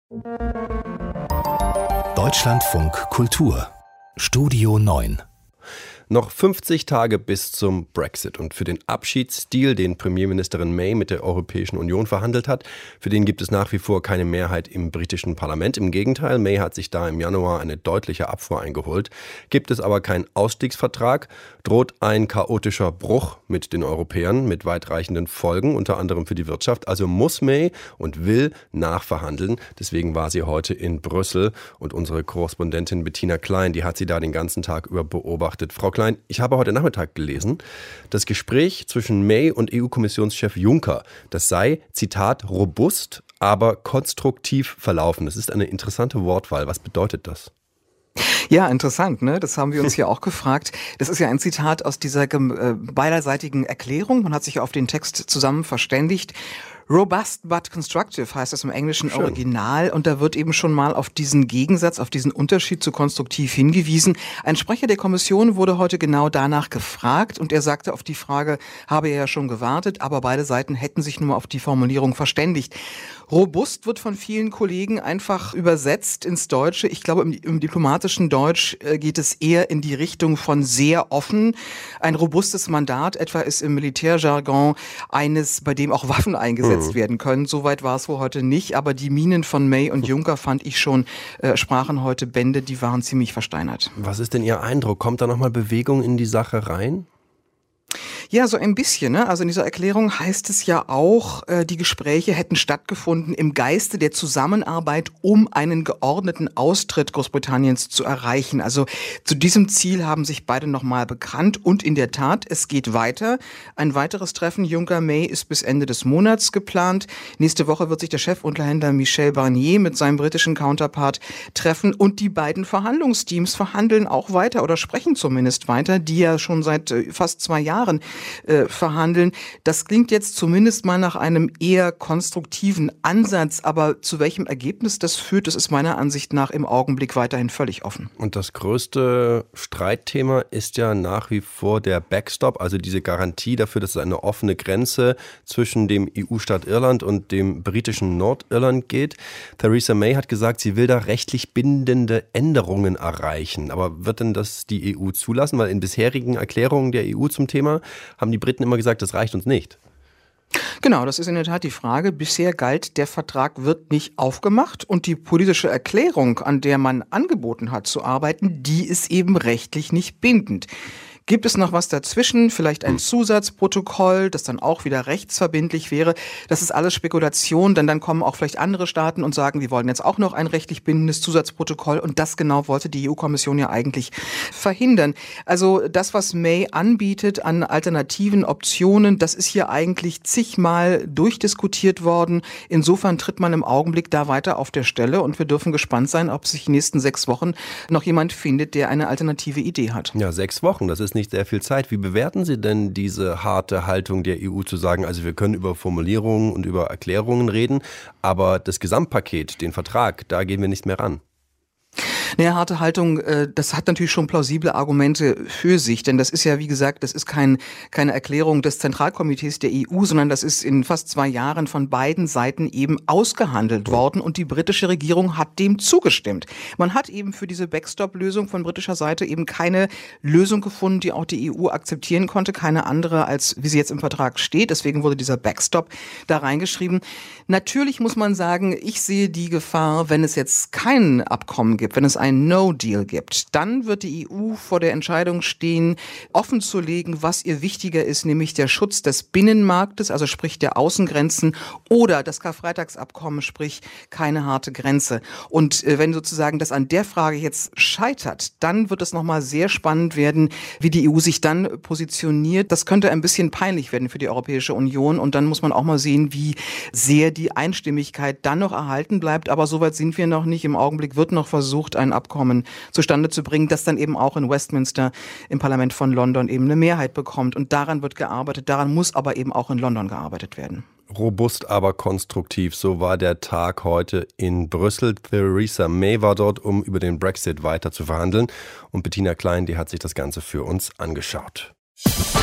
Deutschlandfunk Kultur Studio 9. Noch 50 Tage bis zum Brexit und für den Abschiedsdeal, den Premierministerin May mit der Europäischen Union verhandelt hat, für den gibt es nach wie vor keine Mehrheit im britischen Parlament. Im Gegenteil, May hat sich da im Januar eine deutliche Abfuhr eingeholt. Gibt es aber keinen Ausstiegsvertrag, droht ein chaotischer Bruch mit den Europäern mit weitreichenden Folgen, unter anderem für die Wirtschaft. Also muss May und will nachverhandeln. Deswegen war sie heute in Brüssel und unsere Korrespondentin Bettina Klein, die hat sie da den ganzen Tag über beobachtet. Frau Klein, ich habe heute Nachmittag gelesen, das Gespräch zwischen May und EU-Kommissionschef Juncker, das sei, Zitat, robust, aber konstruktiv verlaufen. Das ist eine interessante Wortwahl. Was bedeutet das? Ja, interessant, ne? Das haben wir uns hier auch gefragt. Das ist ja ein Zitat aus dieser beiderseitigen Erklärung. Man hat sich auf den Text zusammen verständigt. Robust but constructive heißt das im englischen Original und da wird eben schon mal auf diesen Gegensatz, auf diesen Unterschied zu konstruktiv hingewiesen. Ein Sprecher der Kommission wurde heute genau danach gefragt und er sagte auf die Frage, habe er ja schon gewartet, aber beide Seiten hätten sich nur auf die Formulierung verständigt. Robust wird von vielen Kollegen einfach übersetzt ins Deutsche. Ich glaube, im diplomatischen Deutsch geht es eher in die Richtung von sehr offen. Ein robustes Mandat etwa ist im Militärjargon eines, bei dem auch Waffen eingesetzt werden können. Soweit war es wohl heute nicht, aber die Mienen von May und Juncker fand ich schon, sprachen heute Bände, die waren ziemlich versteinert. Was ist denn Ihr Eindruck? Kommt da nochmal Bewegung in die Sache rein? Ja, so ein bisschen, ne? Also in dieser Erklärung heißt es ja auch, die Gespräche hätten stattgefunden im Geiste der Zusammenarbeit, um einen geordneten Austritt Großbritanniens zu erreichen. Also zu diesem Ziel haben sich beide nochmal bekannt und in der Tat, es geht weiter. Ein weiteres Treffen Juncker-May ist bis Ende des Monats geplant. Nächste Woche wird sich der Chefunterhändler Michel Barnier mit seinem britischen Counterpart treffen und die beiden Verhandlungsteams verhandeln auch weiter oder sprechen zumindest weiter, die ja schon seit fast 2 Jahren verhandeln. Das klingt jetzt zumindest mal nach einem eher konstruktiven Ansatz, aber zu welchem Ergebnis das führt, das ist meiner Ansicht nach im Augenblick weiterhin völlig offen. Und das größte Streitthema ist ja nach wie vor der Backstop, also diese Garantie dafür, dass es eine offene Grenze zwischen dem EU-Staat Irland und dem britischen Nordirland geht. Theresa May hat gesagt, sie will da rechtlich bindende Änderungen erreichen. Aber wird denn das die EU zulassen? Weil in bisherigen Erklärungen der EU zum Thema haben die Briten immer gesagt, das reicht uns nicht. Genau, das ist in der Tat die Frage. Bisher galt, der Vertrag wird nicht aufgemacht und die politische Erklärung, an der man angeboten hat zu arbeiten, die ist eben rechtlich nicht bindend. Gibt es noch was dazwischen? Vielleicht ein Zusatzprotokoll, das dann auch wieder rechtsverbindlich wäre? Das ist alles Spekulation, denn dann kommen auch vielleicht andere Staaten und sagen, wir wollen jetzt auch noch ein rechtlich bindendes Zusatzprotokoll und das genau wollte die EU-Kommission ja eigentlich verhindern. Also das, was May anbietet an alternativen Optionen, das ist hier eigentlich zigmal durchdiskutiert worden. Insofern tritt man im Augenblick da weiter auf der Stelle und wir dürfen gespannt sein, ob sich in den nächsten 6 Wochen noch jemand findet, der eine alternative Idee hat. Ja, 6 Wochen, das ist nicht sehr viel Zeit. Wie bewerten Sie denn diese harte Haltung der EU zu sagen, also wir können über Formulierungen und über Erklärungen reden, aber das Gesamtpaket, den Vertrag, da gehen wir nicht mehr ran? Naja, harte Haltung, das hat natürlich schon plausible Argumente für sich, denn das ist ja, wie gesagt, das ist keine Erklärung des Zentralkomitees der EU, sondern das ist in fast 2 Jahren von beiden Seiten eben ausgehandelt worden und die britische Regierung hat dem zugestimmt. Man hat eben für diese Backstop-Lösung von britischer Seite eben keine Lösung gefunden, die auch die EU akzeptieren konnte, keine andere als wie sie jetzt im Vertrag steht, deswegen wurde dieser Backstop da reingeschrieben. Natürlich muss man sagen, ich sehe die Gefahr, wenn es jetzt kein Abkommen gibt, wenn es ein No-Deal gibt, dann wird die EU vor der Entscheidung stehen, offenzulegen, was ihr wichtiger ist, nämlich der Schutz des Binnenmarktes, also sprich der Außengrenzen oder das Karfreitagsabkommen, sprich keine harte Grenze. Und wenn sozusagen das an der Frage jetzt scheitert, dann wird es nochmal sehr spannend werden, wie die EU sich dann positioniert. Das könnte ein bisschen peinlich werden für die Europäische Union und dann muss man auch mal sehen, wie sehr die Einstimmigkeit dann noch erhalten bleibt. Aber soweit sind wir noch nicht. Im Augenblick wird noch versucht, ein Abkommen zustande zu bringen, das dann eben auch in Westminster im Parlament von London eben eine Mehrheit bekommt. Und daran wird gearbeitet, daran muss aber eben auch in London gearbeitet werden. Robust, aber konstruktiv. So war der Tag heute in Brüssel. Theresa May war dort, um über den Brexit weiter zu verhandeln. Und Bettina Klein, die hat sich das Ganze für uns angeschaut.